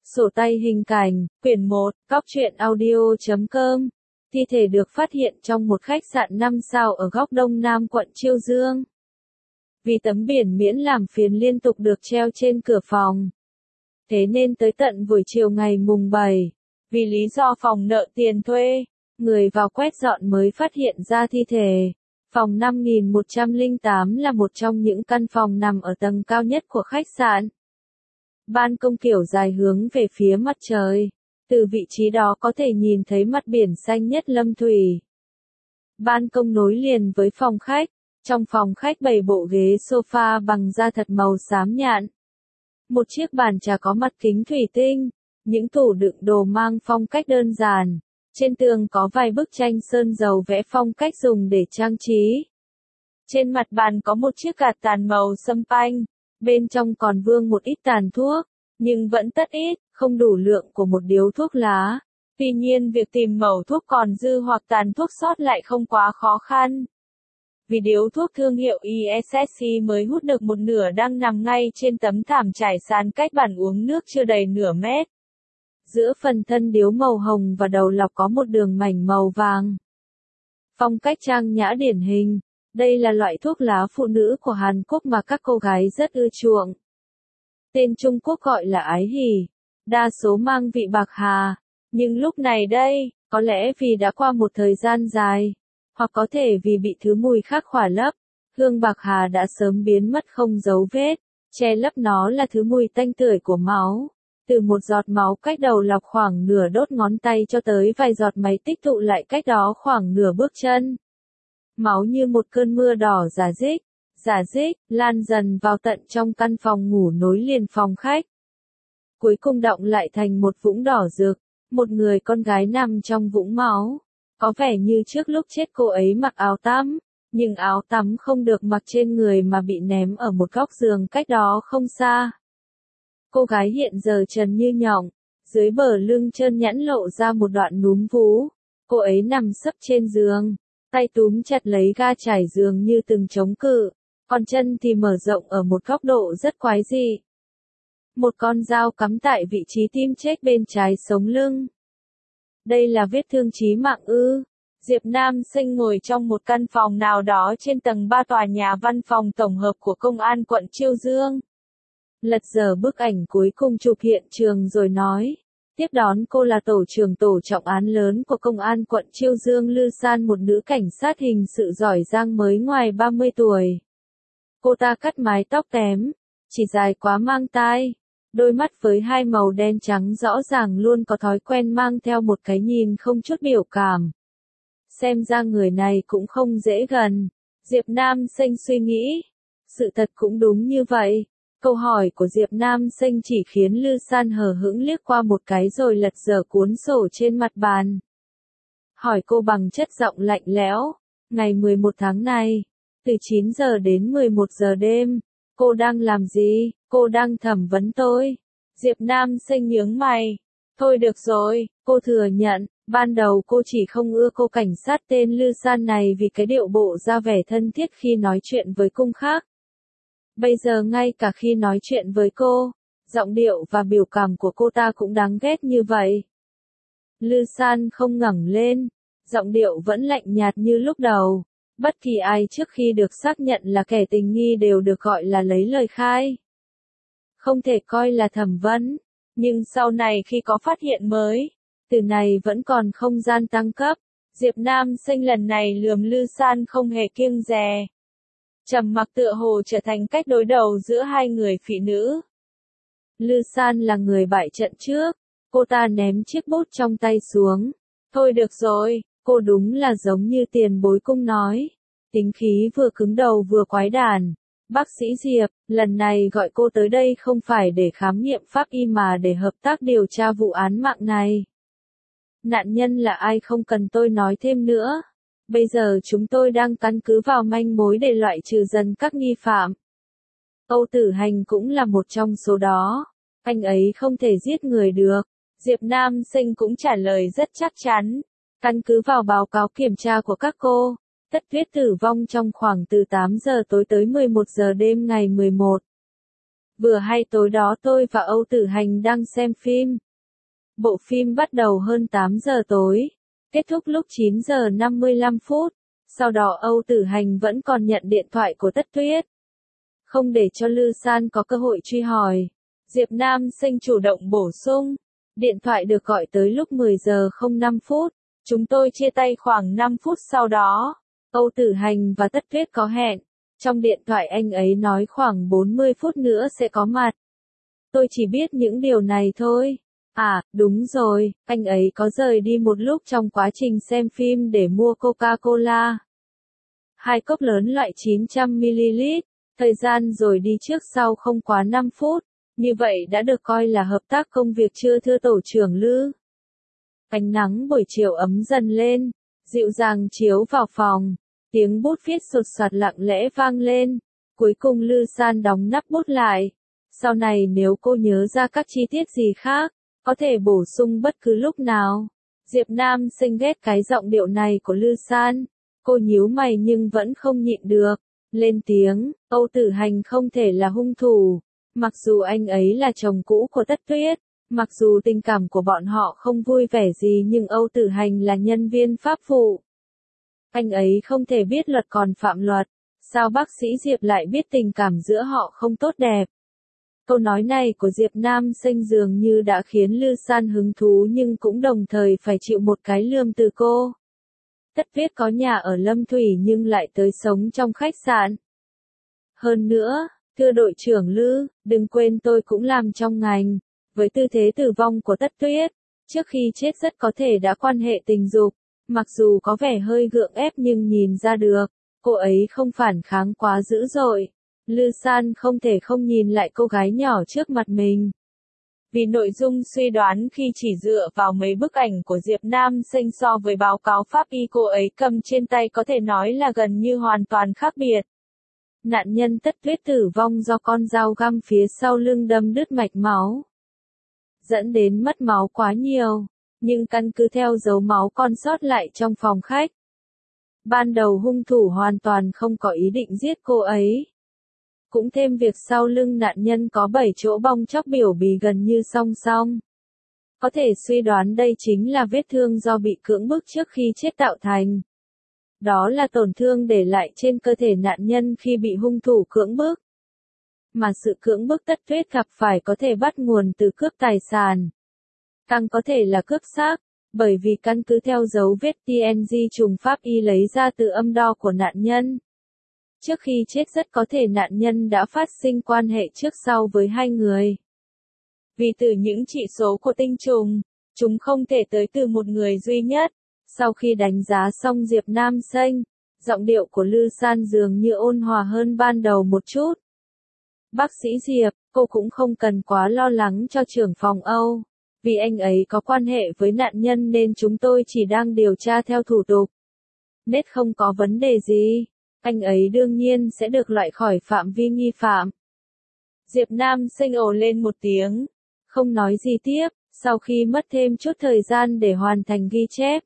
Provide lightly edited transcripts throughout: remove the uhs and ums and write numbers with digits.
Sổ tay hình cảnh, quyển 1, Cóc truyện audio.com. Thi thể được phát hiện trong một khách sạn 5 sao ở góc đông nam quận Chiêu Dương. Vì tấm biển miễn làm phiền liên tục được treo trên cửa phòng. Thế nên tới tận buổi chiều ngày mùng 7, vì lý do phòng nợ tiền thuê, người vào quét dọn mới phát hiện ra thi thể. Phòng 5108 là một trong những căn phòng nằm ở tầng cao nhất của khách sạn. Ban công kiểu dài hướng về phía mặt trời. Từ vị trí đó có thể nhìn thấy mặt biển xanh nhất Lâm Thủy. Ban công nối liền với phòng khách. Trong phòng khách bày bộ ghế sofa bằng da thật màu xám nhạn. Một chiếc bàn trà có mặt kính thủy tinh. Những tủ đựng đồ mang phong cách đơn giản. Trên tường có vài bức tranh sơn dầu vẽ phong cách dùng để trang trí. Trên mặt bàn có một chiếc gạt tàn màu sâm panh. Bên trong còn vương một ít tàn thuốc, nhưng vẫn rất ít, không đủ lượng của một điếu thuốc lá. Tuy nhiên việc tìm mẩu thuốc còn dư hoặc tàn thuốc sót lại không quá khó khăn. Vì điếu thuốc thương hiệu ESSC mới hút được một nửa đang nằm ngay trên tấm thảm trải sàn cách bàn uống nước chưa đầy nửa mét. Giữa phần thân điếu màu hồng và đầu lọc có một đường mảnh màu vàng. Phong cách trang nhã điển hình. Đây là loại thuốc lá phụ nữ của Hàn Quốc mà các cô gái rất ưa chuộng. Tên Trung Quốc gọi là ái hỷ, đa số mang vị bạc hà, nhưng lúc này đây, có lẽ vì đã qua một thời gian dài, hoặc có thể vì bị thứ mùi khác khỏa lấp, hương bạc hà đã sớm biến mất không dấu vết, che lấp nó là thứ mùi tanh tưởi của máu. Từ một giọt máu cách đầu lọc khoảng nửa đốt ngón tay cho tới vài giọt máy tích tụ lại cách đó khoảng nửa bước chân. Máu như một cơn mưa đỏ rả rích, lan dần vào tận trong căn phòng ngủ nối liền phòng khách. Cuối cùng đọng lại thành một vũng đỏ rực, một người con gái nằm trong vũng máu. Có vẻ như trước lúc chết cô ấy mặc áo tắm, nhưng áo tắm không được mặc trên người mà bị ném ở một góc giường cách đó không xa. Cô gái hiện giờ trần như nhộng, dưới bờ lưng trơn nhẵn lộ ra một đoạn núm vú. Cô ấy nằm sấp trên giường. Tay túm chặt lấy ga trải giường như từng chống cự, còn chân thì mở rộng ở một góc độ rất quái dị. Một con dao cắm tại vị trí tim chết bên trái sống lưng. Đây là vết thương chí mạng ư? Diệp Nam Sinh ngồi trong một căn phòng nào đó trên tầng 3 tòa nhà văn phòng tổng hợp của công an quận Chiêu Dương. Lật dở bức ảnh cuối cùng chụp hiện trường rồi nói. Tiếp đón cô là tổ trưởng tổ trọng án lớn của công an quận Chiêu Dương Lư San, một nữ cảnh sát hình sự giỏi giang mới ngoài 30 tuổi. Cô ta cắt mái tóc kém, chỉ dài quá mang tai, đôi mắt với hai màu đen trắng rõ ràng luôn có thói quen mang theo một cái nhìn không chút biểu cảm. Xem ra người này cũng không dễ gần, Diệp Nam Sinh suy nghĩ. Sự thật cũng đúng như vậy. Câu hỏi của Diệp Nam Sinh chỉ khiến Lư San hờ hững liếc qua một cái rồi lật dở cuốn sổ trên mặt bàn. Hỏi cô bằng chất giọng lạnh lẽo, ngày 11 tháng này, từ 9 giờ đến 11 giờ đêm, cô đang làm gì? Cô đang thẩm vấn tôi. Diệp Nam Sinh nhướng mày. Thôi được rồi, cô thừa nhận, ban đầu cô chỉ không ưa cô cảnh sát tên Lư San này vì cái điệu bộ ra vẻ thân thiết khi nói chuyện với cung khác. Bây giờ ngay cả khi nói chuyện với cô, giọng điệu và biểu cảm của cô ta cũng đáng ghét như vậy. Lư San không ngẩng lên, giọng điệu vẫn lạnh nhạt như lúc đầu. Bất kỳ ai trước khi được xác nhận là kẻ tình nghi đều được gọi là lấy lời khai. Không thể coi là thẩm vấn, nhưng sau này khi có phát hiện mới, từ này vẫn còn không gian tăng cấp. Diệp Nam Sinh lần này lườm Lư San không hề kiêng dè. Trầm mặc tựa hồ trở thành cách đối đầu giữa hai người phụ nữ. Lư San là người bại trận trước, cô ta ném chiếc bút trong tay xuống. Thôi được rồi, cô đúng là giống như tiền bối cung nói. Tính khí vừa cứng đầu vừa quái đản. Bác sĩ Diệp, lần này gọi cô tới đây không phải để khám nghiệm pháp y mà để hợp tác điều tra vụ án mạng này. Nạn nhân là ai không cần tôi nói thêm nữa. Bây giờ chúng tôi đang căn cứ vào manh mối để loại trừ dần các nghi phạm. Âu Tử Hành cũng là một trong số đó. Anh ấy không thể giết người được. Diệp Nam Sinh cũng trả lời rất chắc chắn. Căn cứ vào báo cáo kiểm tra của các cô, Tất Tuyết tử vong trong khoảng từ 8 giờ tối tới 11 giờ đêm ngày 11. Vừa hay tối đó tôi và Âu Tử Hành đang xem phim. Bộ phim bắt đầu hơn 8 giờ tối, kết thúc lúc 9 giờ 55 phút. Sau đó Âu Tử Hành vẫn còn nhận điện thoại của Tất Tuyết. Không để cho Lư San có cơ hội truy hỏi, Diệp Nam Sinh chủ động bổ sung. Điện thoại được gọi tới lúc 10 giờ 05 phút. Chúng tôi chia tay khoảng 5 phút sau đó. Âu Tử Hành và Tất Tuyết có hẹn. Trong điện thoại anh ấy nói khoảng 40 phút nữa sẽ có mặt. Tôi chỉ biết những điều này thôi. À, đúng rồi, anh ấy có rời đi một lúc trong quá trình xem phim để mua Coca-Cola. 2 cốc lớn loại 900ml, thời gian rồi đi trước sau không quá 5 phút. Như vậy đã được coi là hợp tác công việc chưa thưa tổ trưởng Lư? Ánh nắng buổi chiều ấm dần lên, dịu dàng chiếu vào phòng. Tiếng bút viết sột soạt lặng lẽ vang lên. Cuối cùng Lư San đóng nắp bút lại. Sau này nếu cô nhớ ra các chi tiết gì khác, có thể bổ sung bất cứ lúc nào. Diệp Nam Sinh ghét cái giọng điệu này của Lư San. Cô nhíu mày nhưng vẫn không nhịn được. Lên tiếng, Âu Tử Hành không thể là hung thủ. Mặc dù anh ấy là chồng cũ của Tất Tuyết, mặc dù tình cảm của bọn họ không vui vẻ gì nhưng Âu Tử Hành là nhân viên pháp vụ. Anh ấy không thể biết luật còn phạm luật. Sao bác sĩ Diệp lại biết tình cảm giữa họ không tốt đẹp? Câu nói này của Diệp Nam Sinh dường như đã khiến Lư San hứng thú nhưng cũng đồng thời phải chịu một cái lườm từ cô. Tất Tuyết có nhà ở Lâm Thủy nhưng lại tới sống trong khách sạn. Hơn nữa, thưa đội trưởng Lư, đừng quên tôi cũng làm trong ngành. Với tư thế tử vong của Tất Tuyết, trước khi chết rất có thể đã quan hệ tình dục. Mặc dù có vẻ hơi gượng ép nhưng nhìn ra được, cô ấy không phản kháng quá dữ dội. Lư San không thể không nhìn lại cô gái nhỏ trước mặt mình. Vì nội dung suy đoán khi chỉ dựa vào mấy bức ảnh của Diệp Nam Sinh so với báo cáo pháp y cô ấy cầm trên tay có thể nói là gần như hoàn toàn khác biệt. Nạn nhân Tất Tuyết tử vong do con dao găm phía sau lưng đâm đứt mạch máu, dẫn đến mất máu quá nhiều. Nhưng căn cứ theo dấu máu còn sót lại trong phòng khách, ban đầu hung thủ hoàn toàn không có ý định giết cô ấy. Cũng thêm việc sau lưng nạn nhân có 7 chỗ bong tróc biểu bì gần như song song. Có thể suy đoán đây chính là vết thương do bị cưỡng bức trước khi chết tạo thành. Đó là tổn thương để lại trên cơ thể nạn nhân khi bị hung thủ cưỡng bức. Mà sự cưỡng bức Tất Tuyết gặp phải có thể bắt nguồn từ cướp tài sản. Càng có thể là cướp xác, bởi vì căn cứ theo dấu vết TNG trùng pháp y lấy ra từ âm đo của nạn nhân. Trước khi chết rất có thể nạn nhân đã phát sinh quan hệ trước sau với hai người. Vì từ những chỉ số của tinh trùng, chúng không thể tới từ một người duy nhất. Sau khi đánh giá xong Diệp Nam Sinh, giọng điệu của Lư San dường như ôn hòa hơn ban đầu một chút. Bác sĩ Diệp, cô cũng không cần quá lo lắng cho trưởng phòng Âu. Vì anh ấy có quan hệ với nạn nhân nên chúng tôi chỉ đang điều tra theo thủ tục. Nết không có vấn đề gì. Anh ấy đương nhiên sẽ được loại khỏi phạm vi nghi phạm. Diệp Nam Sinh ồ lên một tiếng. Không nói gì tiếp, sau khi mất thêm chút thời gian để hoàn thành ghi chép.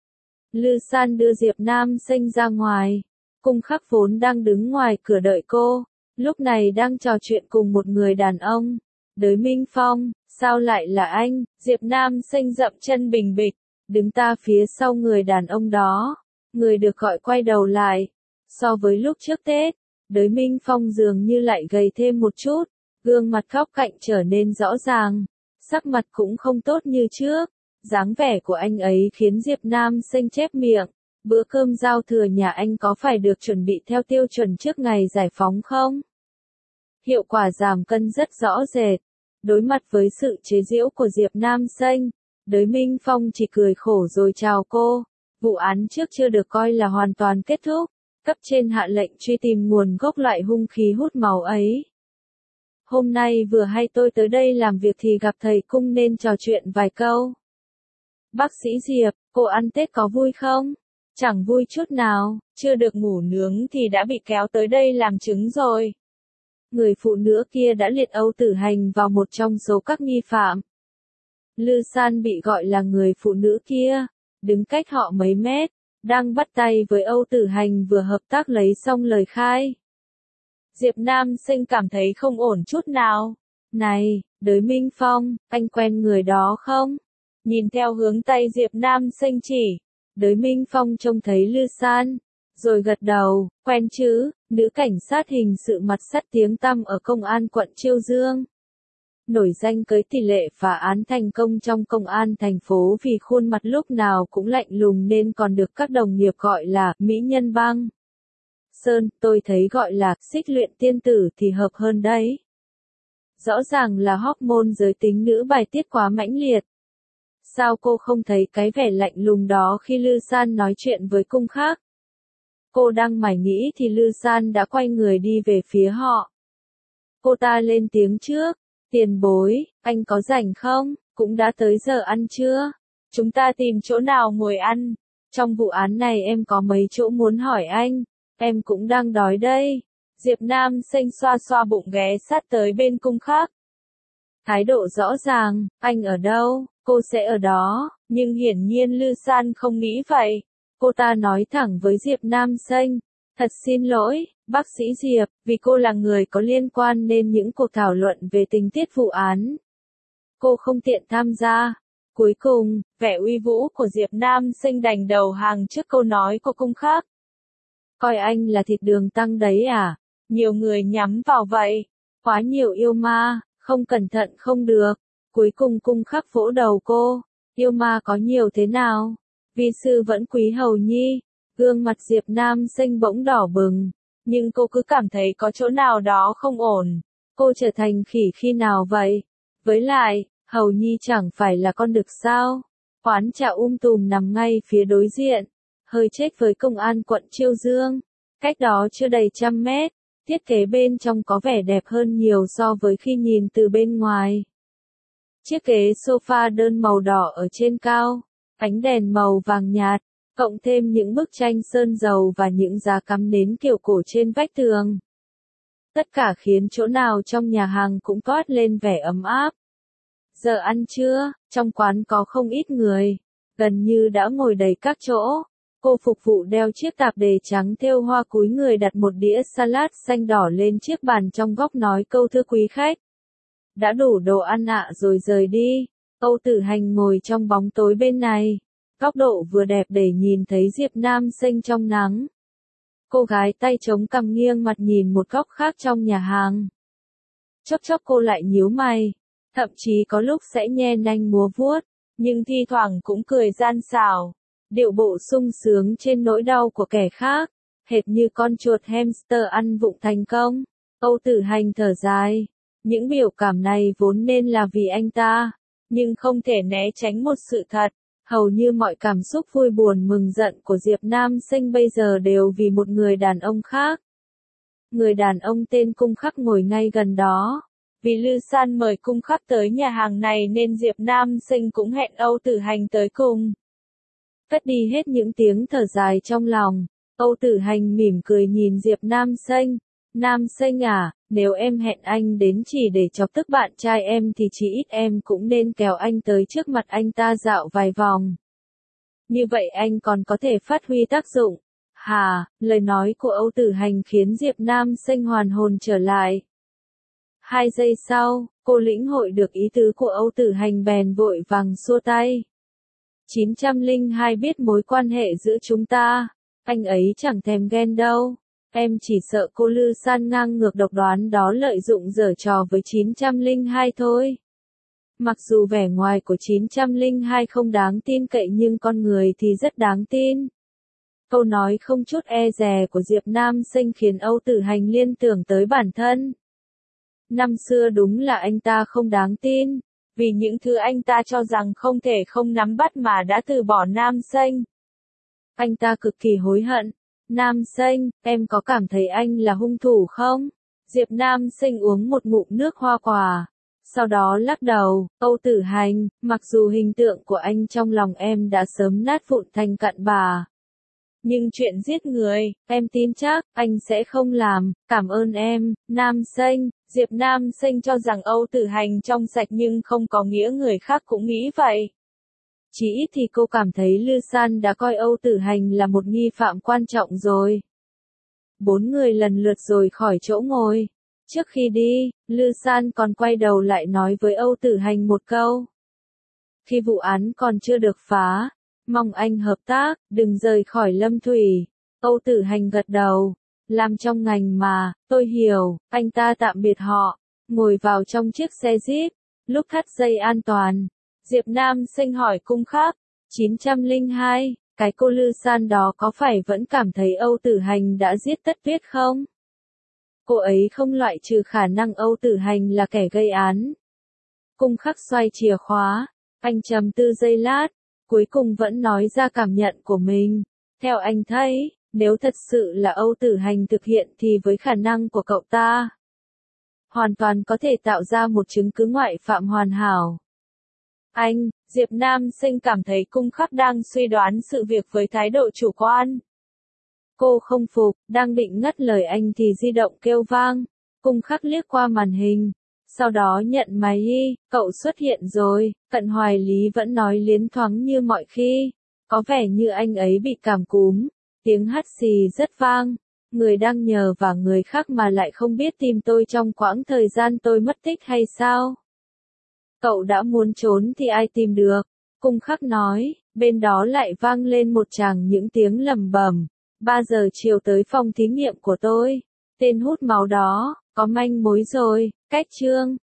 Lư San đưa Diệp Nam Sinh ra ngoài. Cung Khắc vốn đang đứng ngoài cửa đợi cô. Lúc này đang trò chuyện cùng một người đàn ông. Đới Minh Phong, sao lại là anh? Diệp Nam Sinh dậm chân bình bịch, đứng ta phía sau người đàn ông đó. Người được gọi quay đầu lại. So với lúc trước Tết, Đới Minh Phong dường như lại gầy thêm một chút. Gương mặt góc cạnh trở nên rõ ràng. Sắc mặt cũng không tốt như trước. Dáng vẻ của anh ấy khiến Diệp Nam Sinh chép miệng. Bữa cơm giao thừa nhà anh có phải được chuẩn bị theo tiêu chuẩn trước ngày giải phóng không? Hiệu quả giảm cân rất rõ rệt. Đối mặt với sự chế giễu của Diệp Nam Sinh, Đới Minh Phong chỉ cười khổ rồi chào cô. Vụ án trước chưa được coi là hoàn toàn kết thúc. Cấp trên hạ lệnh truy tìm nguồn gốc loại hung khí hút máu ấy. Hôm nay vừa hay tôi tới đây làm việc thì gặp thầy Cung nên trò chuyện vài câu. Bác sĩ Diệp, cô ăn Tết có vui không? Chẳng vui chút nào, chưa được ngủ nướng thì đã bị kéo tới đây làm chứng rồi. Người phụ nữ kia đã liệt Âu Tử Hành vào một trong số các nghi phạm. Lư San bị gọi là người phụ nữ kia, đứng cách họ mấy mét, đang bắt tay với Âu Tử Hành vừa hợp tác lấy xong lời khai. Diệp Nam Sinh cảm thấy không ổn chút nào. Này, Đới Minh Phong, anh quen người đó không? Nhìn theo hướng tay Diệp Nam Sinh chỉ, Đới Minh Phong trông thấy Lư San, rồi gật đầu, quen chứ, nữ cảnh sát hình sự mặt sắt tiếng tăm ở công an quận Chiêu Dương. Nổi danh với tỷ lệ phá án thành công trong công an thành phố vì khuôn mặt lúc nào cũng lạnh lùng nên còn được các đồng nghiệp gọi là Mỹ Nhân Băng. Sơn, tôi thấy gọi là Xích Luyện Tiên Tử thì hợp hơn đấy. Rõ ràng là hormone giới tính nữ bài tiết quá mãnh liệt. Sao cô không thấy cái vẻ lạnh lùng đó khi Lư San nói chuyện với cung khác? Cô đang mải nghĩ thì Lư San đã quay người đi về phía họ. Cô ta lên tiếng trước, tiền bối, anh có rảnh không? Cũng đã tới giờ ăn trưa. Chúng ta tìm chỗ nào ngồi ăn. Trong vụ án này em có mấy chỗ muốn hỏi anh. Em cũng đang đói đây. Diệp Nam Sinh xoa xoa bụng ghé sát tới bên cung khác. Thái độ rõ ràng, anh ở đâu, cô sẽ ở đó, nhưng hiển nhiên Lư San không nghĩ vậy. Cô ta nói thẳng với Diệp Nam Sinh, thật xin lỗi, bác sĩ Diệp, vì cô là người có liên quan nên những cuộc thảo luận về tình tiết vụ án. Cô không tiện tham gia. Cuối cùng, vẻ uy vũ của Diệp Nam Sinh đành đầu hàng trước câu nói của cung khác. Coi anh là thịt đường tăng đấy à? Nhiều người nhắm vào vậy. Quá nhiều yêu ma, không cẩn thận không được. Cuối cùng cung khắc vỗ đầu cô. Yêu ma có nhiều thế nào? Vi sư vẫn quý hầu nhi. Gương mặt Diệp Nam Sinh bỗng đỏ bừng. Nhưng cô cứ cảm thấy có chỗ nào đó không ổn. Cô trở thành khỉ khi nào vậy? Với lại, hầu nhi chẳng phải là con đực sao? Quán trà tùm nằm ngay phía đối diện. Hơi chết với công an quận Chiêu Dương. Cách đó chưa đầy 100 mét. Thiết kế bên trong có vẻ đẹp hơn nhiều so với khi nhìn từ bên ngoài. Chiếc ghế sofa đơn màu đỏ ở trên cao, ánh đèn màu vàng nhạt, cộng thêm những bức tranh sơn dầu và những giá cắm nến kiểu cổ trên vách tường. Tất cả khiến chỗ nào trong nhà hàng cũng toát lên vẻ ấm áp. Giờ ăn trưa, trong quán có không ít người, gần như đã ngồi đầy các chỗ. Cô phục vụ đeo chiếc tạp dề trắng thêu hoa cúi người đặt một đĩa salad xanh đỏ lên chiếc bàn trong góc nói câu thưa quý khách. Đã đủ đồ ăn ạ rồi rời đi. Âu Tử Hành ngồi trong bóng tối bên này. Góc độ vừa đẹp để nhìn thấy Diệp Nam Sinh trong nắng. Cô gái tay chống cằm nghiêng mặt nhìn một góc khác trong nhà hàng. Chốc chốc cô lại nhíu mày. Thậm chí có lúc sẽ nhe nanh múa vuốt. Nhưng thi thoảng cũng cười gian xảo. Điệu bộ sung sướng trên nỗi đau của kẻ khác. Hệt như con chuột hamster ăn vụng thành công. Âu Tử Hành thở dài. Những biểu cảm này vốn nên là vì anh ta. Nhưng không thể né tránh một sự thật. Hầu như mọi cảm xúc vui buồn mừng giận của Diệp Nam Sinh bây giờ đều vì một người đàn ông khác. Người đàn ông tên Cung Khắc ngồi ngay gần đó. Vì Lư San mời Cung Khắc tới nhà hàng này nên Diệp Nam Sinh cũng hẹn Âu Tử Hành tới cùng. Cất đi hết những tiếng thở dài trong lòng. Âu Tử Hành mỉm cười nhìn Diệp Nam Sinh. Nam Sinh à, nếu em hẹn anh đến chỉ để chọc tức bạn trai em thì chỉ ít em cũng nên kéo anh tới trước mặt anh ta dạo vài vòng. Như vậy anh còn có thể phát huy tác dụng. Hà, lời nói của Âu Tử Hành khiến Diệp Nam Sinh hoàn hồn trở lại. 2 giây sau, cô lĩnh hội được ý tứ của Âu Tử Hành bèn vội vàng xua tay. 902 biết mối quan hệ giữa chúng ta, anh ấy chẳng thèm ghen đâu. Em chỉ sợ cô Lư San ngang ngược độc đoán đó lợi dụng giở trò với 902 thôi. Mặc dù vẻ ngoài của 902 không đáng tin cậy nhưng con người thì rất đáng tin. Câu nói không chút e dè của Diệp Nam Sinh khiến Âu Tử Hành liên tưởng tới bản thân. Năm xưa đúng là anh ta không đáng tin, vì những thứ anh ta cho rằng không thể không nắm bắt mà đã từ bỏ Nam Sinh. Anh ta cực kỳ hối hận. Nam Sinh, em có cảm thấy anh là hung thủ không? Diệp Nam Sinh uống một ngụm nước hoa quả. Sau đó lắc đầu, Âu Tử Hành, mặc dù hình tượng của anh trong lòng em đã sớm nát vụn thành cặn bã. Nhưng chuyện giết người, em tin chắc, anh sẽ không làm, cảm ơn em, Nam Sinh. Diệp Nam Sinh cho rằng Âu Tử Hành trong sạch nhưng không có nghĩa người khác cũng nghĩ vậy. Chỉ ít thì cô cảm thấy Lư San đã coi Âu Tử Hành là một nghi phạm quan trọng rồi. 4 người lần lượt rồi khỏi chỗ ngồi. Trước khi đi, Lư San còn quay đầu lại nói với Âu Tử Hành một câu. Khi vụ án còn chưa được phá, mong anh hợp tác, đừng rời khỏi Lâm Thủy. Âu Tử Hành gật đầu. Làm trong ngành mà, tôi hiểu, anh ta tạm biệt họ, ngồi vào trong chiếc xe Jeep. Lúc thắt dây an toàn, Diệp Nam Sinh hỏi Cung Khắc, 902, cái cô Lư San đó có phải vẫn cảm thấy Âu Tử Hành đã giết Tất Tuyết không? Cô ấy không loại trừ khả năng Âu Tử Hành là kẻ gây án. Cung Khắc xoay chìa khóa, anh trầm tư giây lát, cuối cùng vẫn nói ra cảm nhận của mình. Theo anh thấy, nếu thật sự là Âu Tử Hành thực hiện thì với khả năng của cậu ta, hoàn toàn có thể tạo ra một chứng cứ ngoại phạm hoàn hảo. Anh, Diệp Nam Sinh cảm thấy Cung Khắc đang suy đoán sự việc với thái độ chủ quan. Cô không phục, đang định ngắt lời anh thì di động kêu vang. Cung Khắc liếc qua màn hình, sau đó nhận máy đi, cậu xuất hiện rồi. Cận Hoài Lý vẫn nói liến thoáng như mọi khi, có vẻ như anh ấy bị cảm cúm, tiếng hắt xì rất vang. Người đang nhờ và người khác mà lại không biết tìm tôi trong quãng thời gian tôi mất tích hay sao? Cậu đã muốn trốn thì ai tìm được? Cung Khắc nói, bên đó lại vang lên một tràng những tiếng lầm bầm. 3 giờ chiều tới phòng thí nghiệm của tôi. Tên hút máu đó, có manh mối rồi, cách chương.